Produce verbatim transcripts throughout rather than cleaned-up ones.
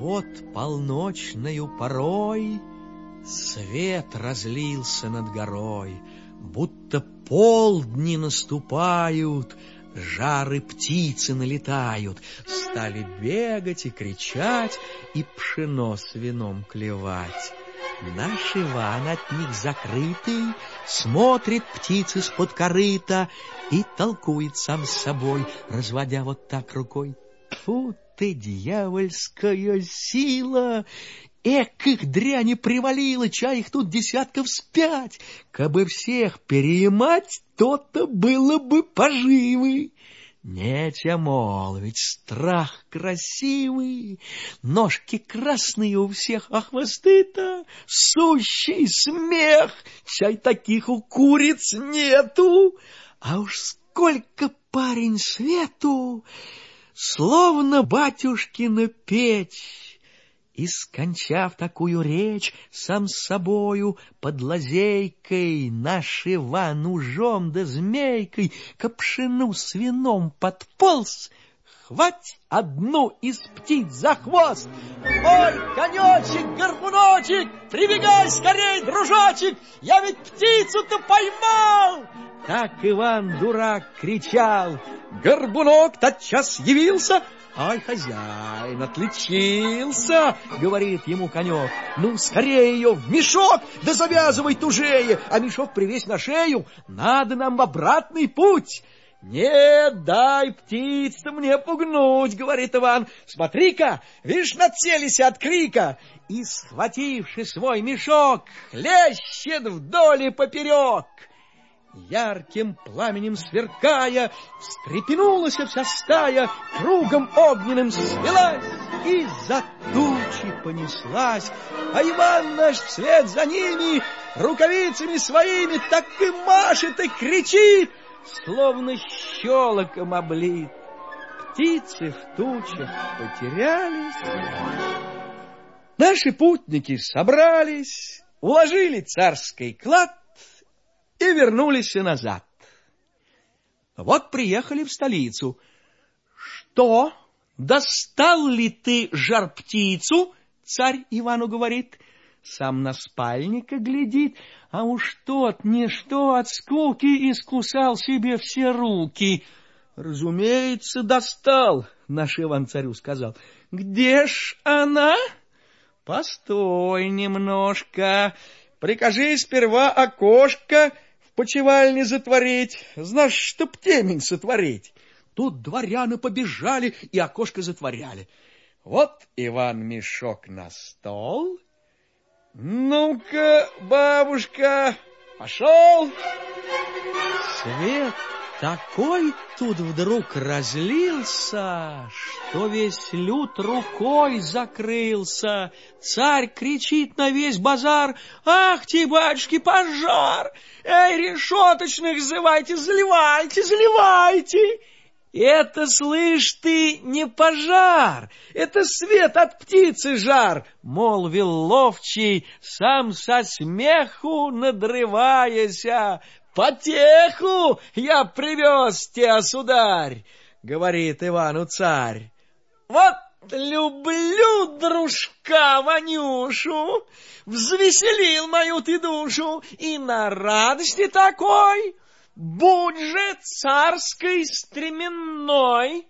Вот полночною порой свет разлился над горой, будто полдни наступают, жары птицы налетают, стали бегать и кричать, и пшено с вином клевать. Наш Иван от них закрытый смотрит птицы из-под корыта и толкует сам с собой, разводя вот так рукой. Тьфу ты, дьявольская сила! Эк, их дряни привалило, чай их тут десятков спять. Кабы всех переимать, то-то было бы поживы. Нечего молвить, страх красивый, ножки красные у всех, а хвосты-то сущий смех. Чай таких у куриц нету, а уж сколько парень свету, словно батюшкина печь. И, скончав такую речь, сам с собою под лазейкой наш Иван ужом да змейкой к пшену с вином подполз, хвать одну из птиц за хвост. Ой, конечек, горбуночек, прибегай скорей, дружочек, я ведь птицу-то поймал! Так Иван-дурак кричал. Горбунок тотчас явился. Ай, хозяин, отличился, говорит ему конек. Ну, скорее ее в мешок, да завязывай тужее, а мешок привесь на шею, надо нам в обратный путь. Не дай птиц-то мне пугнуть, говорит Иван. Смотри-ка, видишь, нацелись от крика. И, схвативши свой мешок, хлещет вдоль и поперек. Ярким пламенем сверкая, встрепенулась вся стая, кругом огненным свелась и за тучи понеслась. А Иван наш вслед за ними рукавицами своими так и машет и кричит, словно щелоком облит. Птицы в тучах потерялись. Наши путники собрались, уложили царский клад и вернулись назад. Вот приехали в столицу. Что, достал ли ты жар-птицу? Царь Ивану говорит. Сам на спальника глядит, а уж тот ничто от скуки искусал себе все руки. Разумеется, достал, наш Иван царю сказал. Где ж она? Постой немножко, прикажи сперва окошко в почевальне затворить, знаешь, чтоб темень сотворить. Тут дворяне побежали и окошко затворяли. Вот Иван мешок на стол. Ну-ка, бабушка, пошел. Свет такой тут вдруг разлился, что весь люд рукой закрылся. Царь кричит на весь базар: ах ты, батюшки, пожар! Эй, решеточных зывайте, заливайте, заливайте! Это, слышь ты, не пожар, это свет от птицы жар, молвил ловчий, сам со смеху надрываяся. Потеху я привез тебя, сударь, говорит Ивану царь. Вот люблю дружка Ванюшу, взвеселил мою ты душу, и на радости такой будь же царской стременной.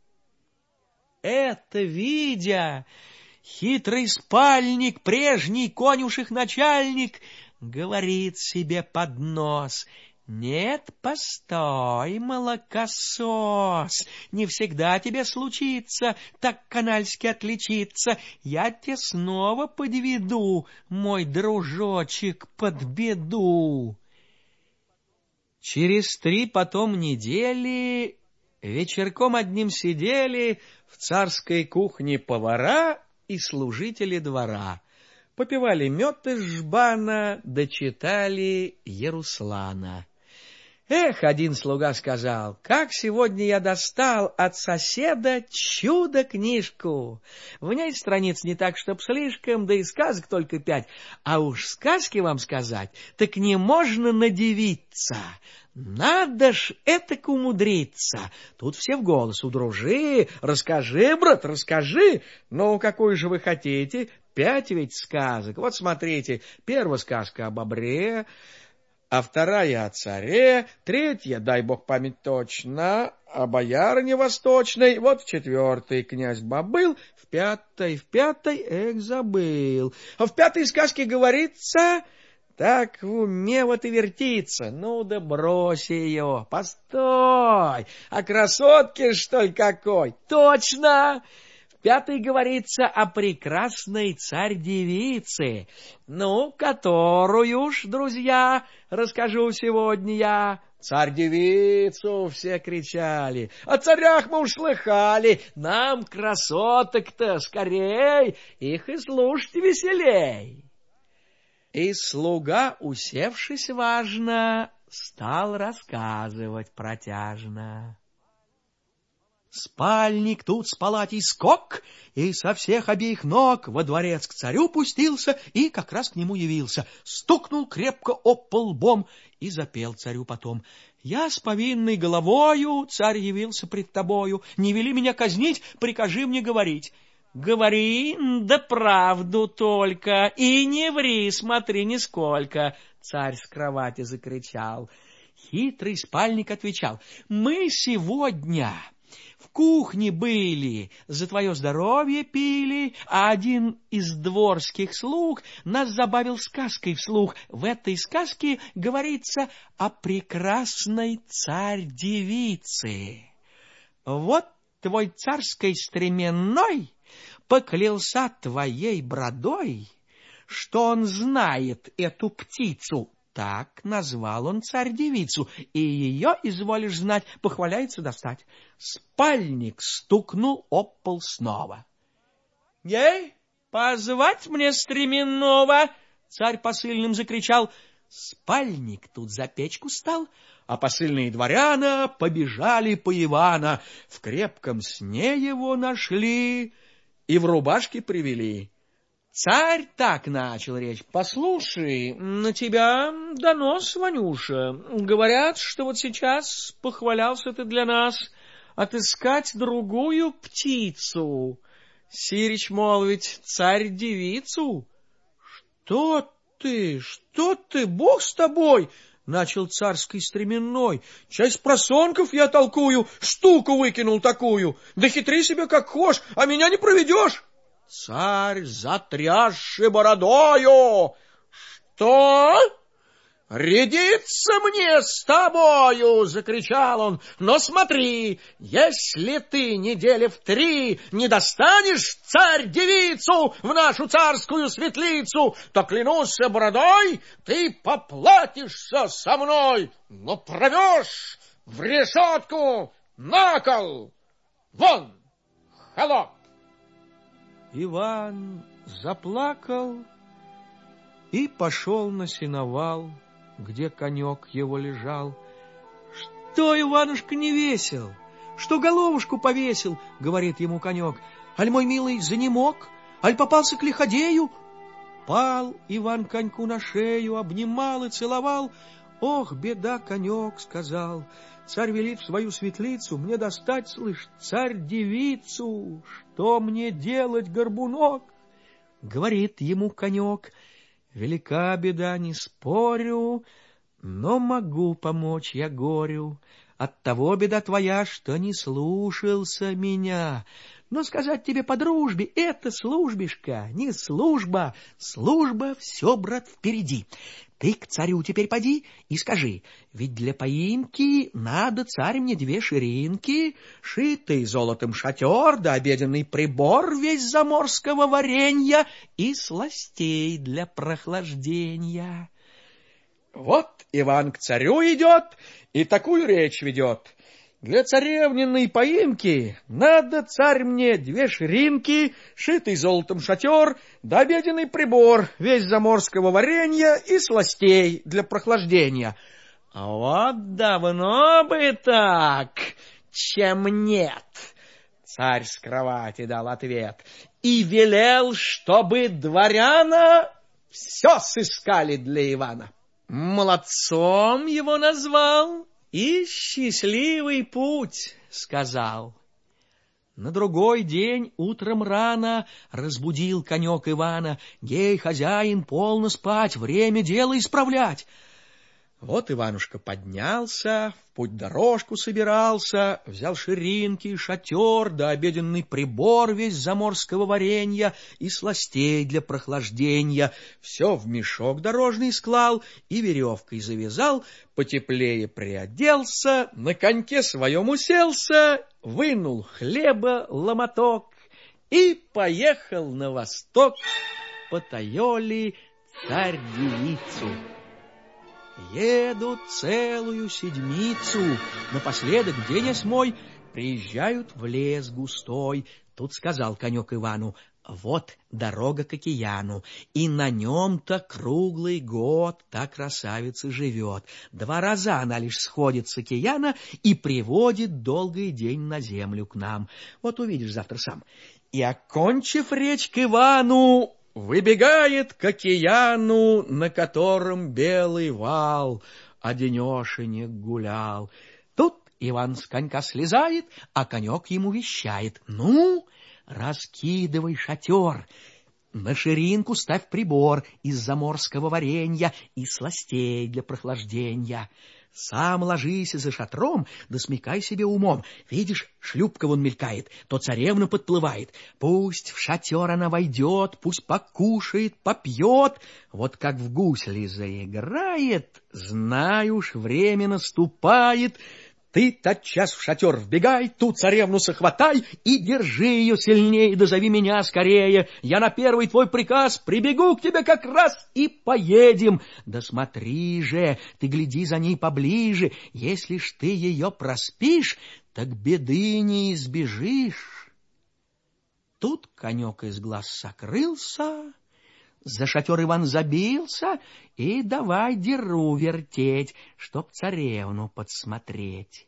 Это видя, хитрый спальник, прежний конюших начальник, говорит себе под нос: нет, постой, молокосос, не всегда тебе случится так канальски отличиться. Я тебе снова подведу, мой дружочек, под беду. Через три потом недели вечерком одним сидели в царской кухне повара и служители двора. Попивали мед из жбана, да читали Еруслана. Эх, один слуга сказал: как сегодня я достал от соседа чудо-книжку. В ней страниц не так, чтоб слишком, да и сказок только пять. А уж сказки вам сказать, так не можно надивиться. Надо ж этак умудриться. Тут все в голос: удружи, расскажи, брат, расскажи. Ну, какую же вы хотите? Пять ведь сказок. Вот смотрите, первая сказка об бобре, а вторая о царе, третья, дай бог память точно, о боярине восточной, вот в четвертой князь Бобыл, в пятой, в пятой, эх, забыл. А в пятой сказке говорится, так в уме вот и вертится. Ну да брось ее, постой, а красотке, что ли, какой? Точно! В пятой говорится о прекрасной царь-девице, ну, которую ж, друзья, расскажу сегодня я. Царь-девицу все кричали, о царях мы уж слыхали, нам красоток-то скорей, их и слушать веселей. И слуга, усевшись важно, стал рассказывать протяжно. Спальник тут с палатей скок, и со всех обеих ног во дворец к царю пустился и как раз к нему явился. Стукнул крепко об пол лбом и запел царю потом: «Я с повинной головою, царь, явился пред тобою. Не вели меня казнить, прикажи мне говорить». «Говори, да правду только, и не ври, смотри нисколько», — царь с кровати закричал. Хитрый спальник отвечал: «Мы сегодня в кухне были, за твое здоровье пили, а один из дворских слуг нас забавил сказкой вслух. В этой сказке говорится о прекрасной царь-девице. Вот твой царской стременной поклялся твоей бродой, что он знает эту птицу». Так назвал он царь-девицу, и ее, изволишь знать, похваляется достать. Спальник стукнул об пол снова. — Ей, позвать мне стременного! — царь посыльным закричал. Спальник тут за печку стал, а посыльные дворяна побежали по Ивана. В крепком сне его нашли и в рубашке привели. Царь так начал речь: «Послушай, на тебя донос, Ванюша. Говорят, что вот сейчас похвалялся ты для нас отыскать другую птицу. Сирич молвить, царь-девицу». «Что ты, что ты, бог с тобой!» — начал царский стременной. «Часть просонков я толкую, штуку выкинул такую. Да хитри себе как хошь, а меня не проведешь». Царь, затрясши бородою: «Что? Рядиться мне с тобою!» — закричал он. «Но смотри, если ты недели в три не достанешь царь-девицу в нашу царскую светлицу, то, клянусь бородой, ты поплатишься со мной, но провешь в решетку на кол. Вон, холоп!» Иван заплакал и пошел на сеновал, где конек его лежал. — Что, Иванушка, не весел? Что головушку повесил? — говорит ему конек. — Аль, мой милый, занемог? Аль попался к лиходею? Пал Иван коньку на шею, обнимал и целовал. — Ох, беда, конек, — сказал, — царь велит в свою светлицу мне достать, слышь, царь-девицу. Что мне делать, горбунок? Говорит ему конек: велика беда, не спорю, но могу помочь я горю. Оттого беда твоя, что не слушался меня. Но сказать тебе по дружбе, это службишка, не служба. Служба все, брат, впереди. Ты к царю теперь поди и скажи: ведь для поимки надо, царь, мне две ширинки, шитый золотом шатер да обеденный прибор весь заморского варенья и сластей для прохлаждения. Вот Иван к царю идет и такую речь ведет: для царевниной поимки надо, царь, мне две ширинки, шитый золотом шатер, да обеденный прибор, весь заморского варенья и сластей для прохлаждения. Вот давно бы так, чем нет. Царь с кровати дал ответ и велел, чтобы дворяна все сыскали для Ивана. Молодцом его назвал и счастливый путь сказал. На другой день утром рано разбудил конек Ивана. Гей, хозяин, полно спать, время дело исправлять. Вот Иванушка поднялся, в путь-дорожку собирался, взял ширинки, шатер да обеденный прибор весь заморского варенья и сластей для прохлаждения. Все в мешок дорожный склал и веревкой завязал, потеплее приоделся, на коньке своем уселся, вынул хлеба ломоток и поехал на восток по Тайоли царь-девицу. Едут целую седмицу, напоследок день осьмой приезжают в лес густой. Тут сказал конек Ивану: вот дорога к океану, и на нем-то круглый год та красавица живет. Два раза она лишь сходит с океана и приводит долгий день на землю к нам. Вот увидишь завтра сам. И, окончив речь к Ивану, выбегает к океану, на котором белый вал, а денешенек гулял. Тут Иван с конька слезает, а конек ему вещает: ну, раскидывай шатер, на ширинку ставь прибор из заморского варенья и сластей для прохлаждения. Сам ложись за шатром, да смекай себе умом. Видишь, шлюпка вон мелькает, то царевна подплывает. Пусть в шатер она войдет, пусть покушает, попьет. Вот как в гусли заиграет, знай уж, время наступает. Ты тотчас в шатер вбегай, ту царевну сохватай и держи ее сильнее, да зови меня скорее. Я на первый твой приказ прибегу к тебе как раз и поедем. Да смотри же, ты гляди за ней поближе, если ж ты ее проспишь, так беды не избежишь. Тут конек из глаз сокрылся, за шатер Иван забился и давай деру вертеть, чтоб царевну подсмотреть.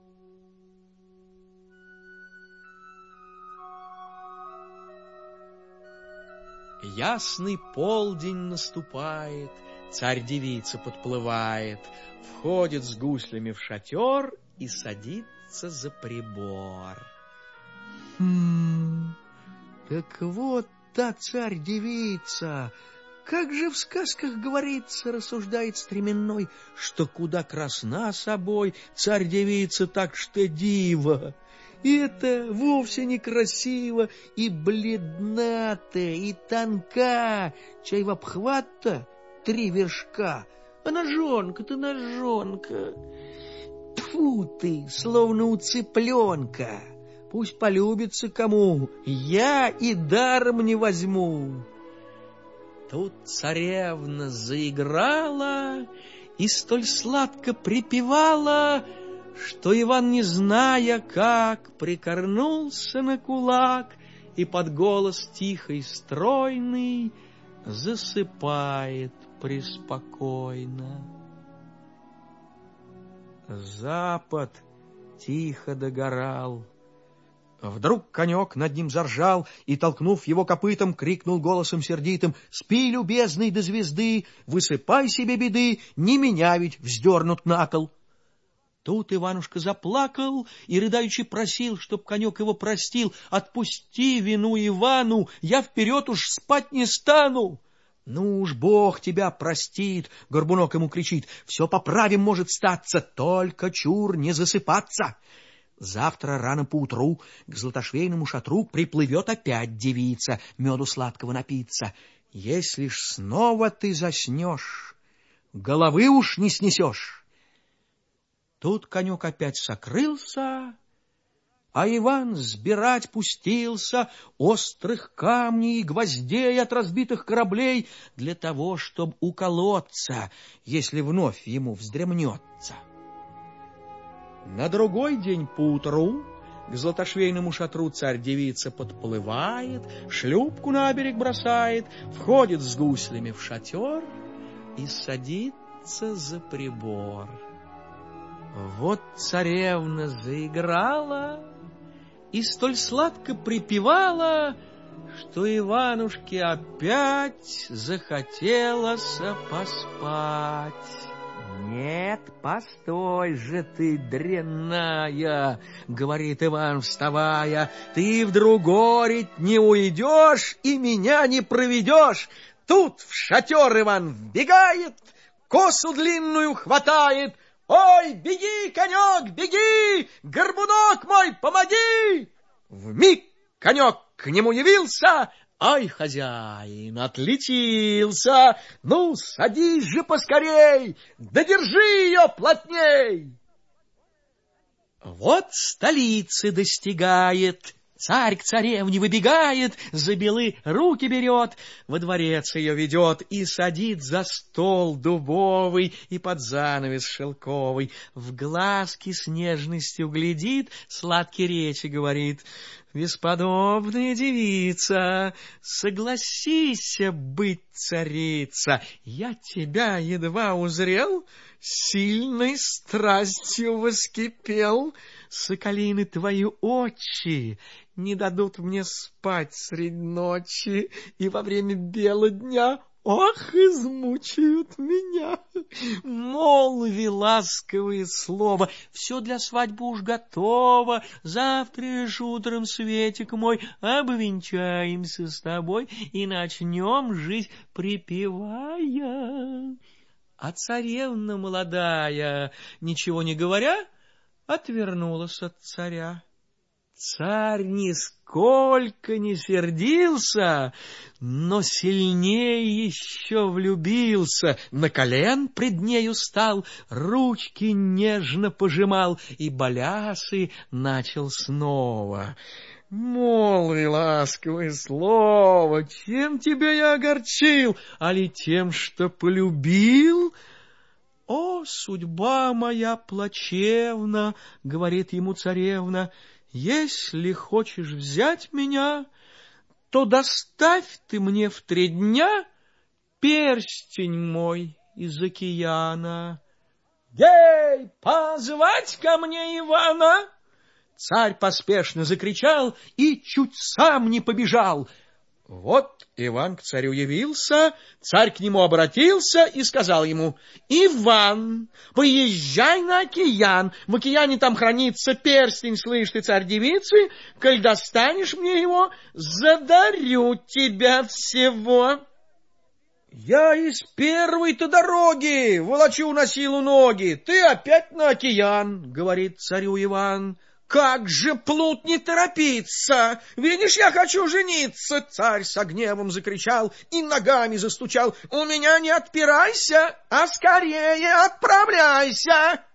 Ясный полдень наступает, царь-девица подплывает, входит с гуслями в шатер и садится за прибор. Хм, так вот та царь-девица, как же в сказках говорится, рассуждает стременной, что куда красна собой царь-девица, так что диво. И это вовсе некрасиво, и бледна-то, и тонка, чай в обхват-то три вершка, а ножонка-то ножонка. Тьфу ты, словно у цыпленка. Пусть полюбится кому, я и даром не возьму. Тут царевна заиграла и столь сладко припевала, что Иван, не зная как, прикорнулся на кулак и под голос тихий стройный засыпает преспокойно. Запад тихо догорал. Вдруг конек над ним заржал и, толкнув его копытом, крикнул голосом сердитым: «Спи, любезный, до звезды, высыпай себе беды, не меня ведь вздернут на кол». Тут Иванушка заплакал и рыдаючи просил, чтоб конек его простил: «Отпусти вину Ивану, я вперед уж спать не стану». «Ну уж Бог тебя простит», — Горбунок ему кричит, «все поправим, может статься, только чур не засыпаться». Завтра рано поутру к златошвейному шатру приплывет опять девица меду сладкого напиться. Если ж снова ты заснешь, головы уж не снесешь. Тут конек опять сокрылся, а Иван сбирать пустился острых камней и гвоздей от разбитых кораблей для того, чтобы уколоться, если вновь ему вздремнется. На другой день поутру к златошвейному шатру царь-девица подплывает, шлюпку на берег бросает, входит с гуслями в шатер и садится за прибор. Вот царевна заиграла и столь сладко припевала, что Иванушке опять захотелось поспать. «Нет, постой же ты, дрянная, — говорит Иван, вставая, — ты в другорить не уйдешь и меня не проведешь. Тут в шатер Иван вбегает, косу длинную хватает. Ой, беги, конек, беги, горбунок мой, помоги!» Вмиг конек к нему явился. Ай, хозяин, отличился! Ну, садись же поскорей, да держи ее плотней! Вот столицы достигает, царь к царевне выбегает, за белы руки берет, во дворец ее ведет и садит за стол дубовый и под занавес шелковый, в глазки с нежностью глядит, сладкие речи говорит. «Бесподобная девица, согласись быть царица. Я тебя едва узрел, сильной страстью воскипел. Соколины твои очи не дадут мне спать средь ночи, и во время бела дня, ох, измучают меня. Молви ласковые слова, все для свадьбы уж готово. Завтра ж утром, Светик мой, обвенчаемся с тобой и начнем жить припевая». А царевна молодая, ничего не говоря, отвернулась от царя. Царь нисколько не сердился, но сильнее еще влюбился. На колен пред нею стал, ручки нежно пожимал и балясы начал снова. «Молви ласковое слово, чем тебя я огорчил, али тем, что полюбил?» «О, судьба моя плачевна, — говорит ему царевна, — если хочешь взять меня, то доставь ты мне в три дня перстень мой из океана». «Гей, позвать ко мне Ивана!» Царь поспешно закричал и чуть сам не побежал. Вот Иван к царю явился, царь к нему обратился и сказал ему: «Иван, поезжай на океан, в океане там хранится перстень, слышь ты, царь-девицы, коль достанешь мне его, задарю тебя всего». «Я из первой-то дороги волочу на силу ноги, ты опять на океан», — говорит царю Иван. «Как же, плут, не торопиться! Видишь, я хочу жениться!» Царь со гневом закричал и ногами застучал. «У меня не отпирайся, а скорее отправляйся!»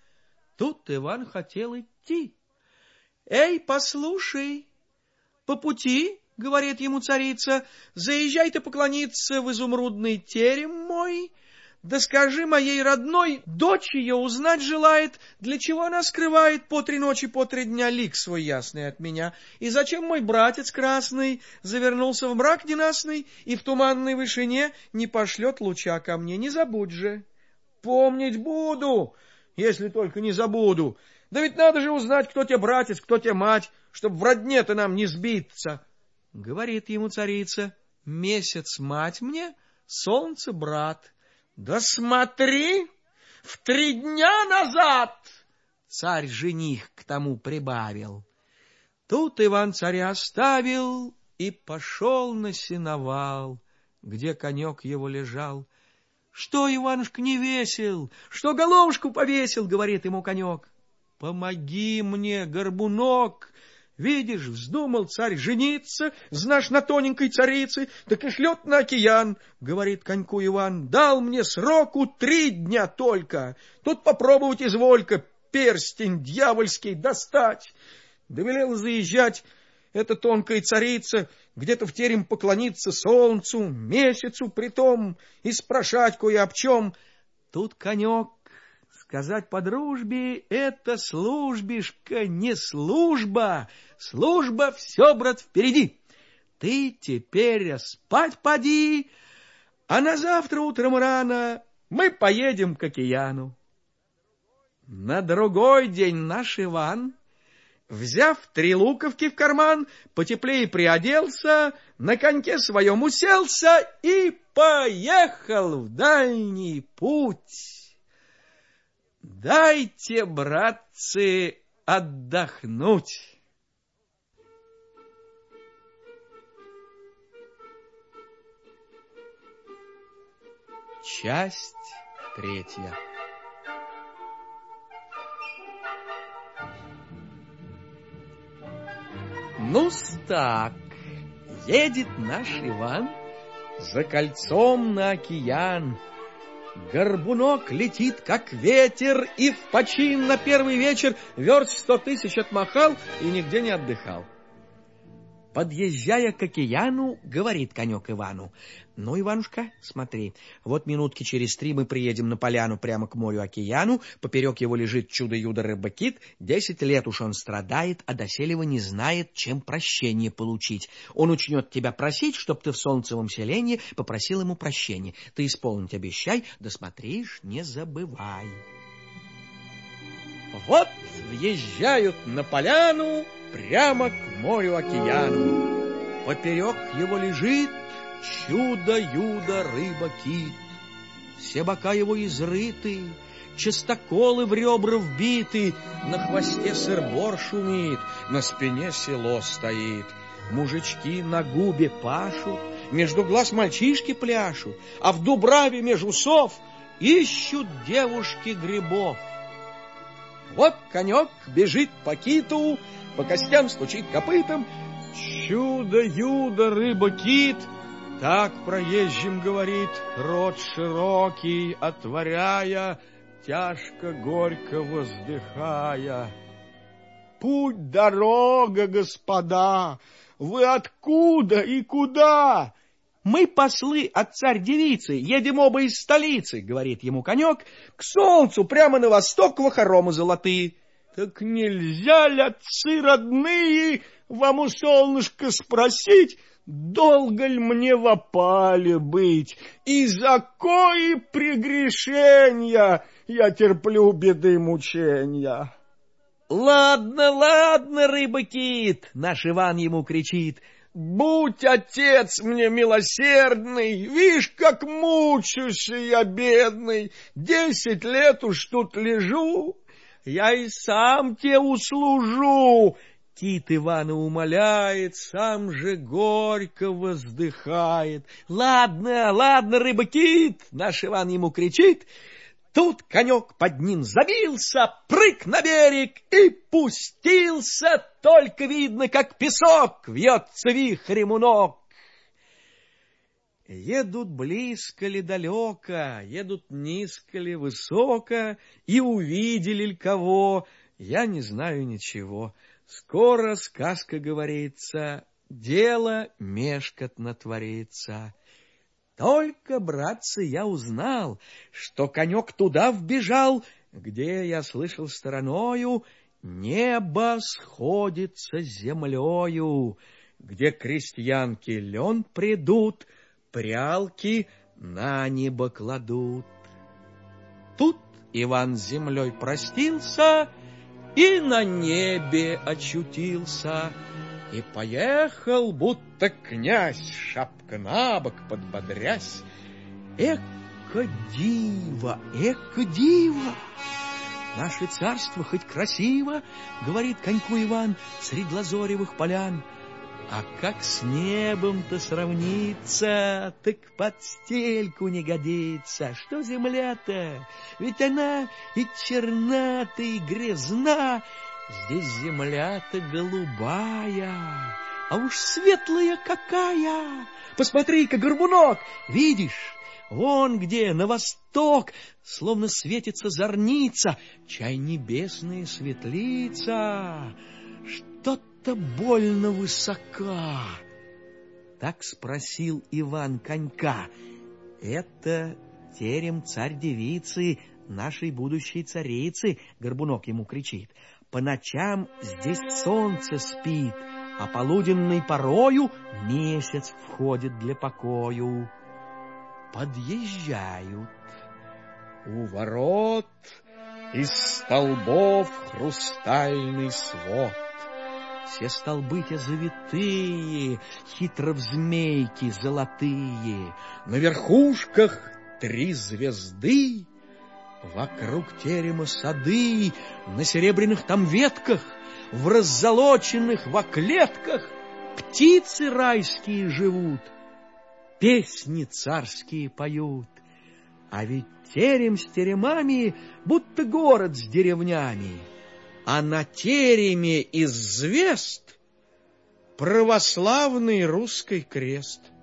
Тут Иван хотел идти. «Эй, послушай, по пути, — говорит ему царица, — заезжай ты поклониться в изумрудный терем мой, да скажи моей родной, дочь ее узнать желает, для чего она скрывает по три ночи, по три дня лик свой ясный от меня, и зачем мой братец красный завернулся в мрак ненастный и в туманной вышине не пошлет луча ко мне, не забудь же». «Помнить буду, если только не забуду. Да ведь надо же узнать, кто тебе братец, кто тебе мать, чтоб в родне-то нам не сбиться». Говорит ему царица: «Месяц мать мне, солнце брат». «Да смотри, в три дня назад!» Царь-жених к тому прибавил. Тут Иван царя оставил и пошел на сеновал, где конек его лежал. «Что, Иванушка, не весел? Что головушку повесил?» — говорит ему конек. «Помоги мне, горбунок! Видишь, вздумал царь жениться, знаешь, на тоненькой царице, так и шлет на океан», — говорит коньку Иван. «Дал мне сроку три дня только. Тут попробовать изволька перстень дьявольский достать». Довелела заезжать эта тонкая царица, где-то в терем поклониться солнцу, месяцу притом, и спрашать кое об чем. Тут конек сказать по дружбе: «Это службишка, не служба, служба все, брат, впереди. Ты теперь спать поди, а на завтра утром рано мы поедем к океану». На другой день наш Иван, взяв три луковки в карман, потеплее приоделся, на коньке своем уселся и поехал в дальний путь. Дайте, братцы, отдохнуть. Часть третья. Ну-с так, едет наш Иван за кольцом на океан. Горбунок летит, как ветер, и в почин на первый вечер верст сто тысяч отмахал и нигде не отдыхал. Подъезжая к океану, говорит конек Ивану: ну, Иванушка, смотри, вот минутки через три мы приедем на поляну прямо к морю-океану, поперек его лежит чудо-юдо рыба-кит, десять лет уж он страдает, а доселе не знает, чем прощение получить. Он учнет тебя просить, чтоб ты в солнцевом селении попросил ему прощения. Ты исполнить обещай, да смотришь, не забывай. Вот въезжают на поляну прямо к морю-океану. Поперек его лежит чудо-юдо рыба-кит. Все бока его изрыты, частоколы в ребра вбиты, на хвосте сыр-бор шумит, на спине село стоит. Мужички на губе пашут, между глаз мальчишки пляшут, а в дубраве меж усов ищут девушки грибов. Вот конек бежит по киту, по костям стучит копытом. Чудо-юдо рыба-кит так проезжим говорит, рот широкий отворяя, тяжко горько воздыхая. Путь дорога, господа, вы откуда и куда? Мы послы от царь-девицы, едем оба из столицы, говорит ему конек, к солнцу прямо на восток в хоромы золотые. Так нельзя ли, отцы родные, вам у солнышка спросить, долго ли мне в опале быть, и за кои прегрешения я терплю беды мучения? Ладно, ладно, рыба-кит, наш Иван ему кричит, будь, отец, мне милосердный, вишь, как мучусь я, бедный, десять лет уж тут лежу, я и сам те услужу. Кит Ивана умоляет, сам же горько воздыхает. Ладно, ладно, рыба-кит, наш Иван ему кричит. Тут конек под ним забился, прыг на берег и пустился, только видно, как песок вьется вихрем у ног. Едут близко ли далеко, едут низко ли высоко, и увидели ли кого, я не знаю ничего. Скоро сказка говорится, дело мешкотно творится. Только, братцы, я узнал, что конек туда вбежал, где, я слышал стороною, небо сходится с землею, где крестьянки лен придут, прялки на небо кладут. Тут Иван с землей простился и на небе очутился, и поехал, будто князь, шапка на бок подбодрясь. Эко диво, эко диво! Наше царство хоть красиво, говорит коньку Иван, средь лазоревых полян, а как с небом-то сравнится, так под стельку не годится. Что земля-то? Ведь она и черна-то, и грязна. Здесь земля-то голубая, а уж светлая какая. Посмотри-ка, горбунок, видишь? Вон где, на восток, словно светится зорница, чай небесная светлица. Что-то больно высока. Так спросил Иван конька. Это терем царь-девицы, нашей будущей царицы, горбунок ему кричит. По ночам здесь солнце спит, а полуденной порою месяц входит для покою. Подъезжают. У ворот из столбов хрустальный свод. Все столбы те завитые, хитро в змейки золотые, на верхушках три звезды, вокруг терема сады, на серебряных там ветках, в раззолоченных во клетках птицы райские живут, песни царские поют. А ведь терем с теремами, будто город с деревнями, а на тереме из звезд православный русский крест.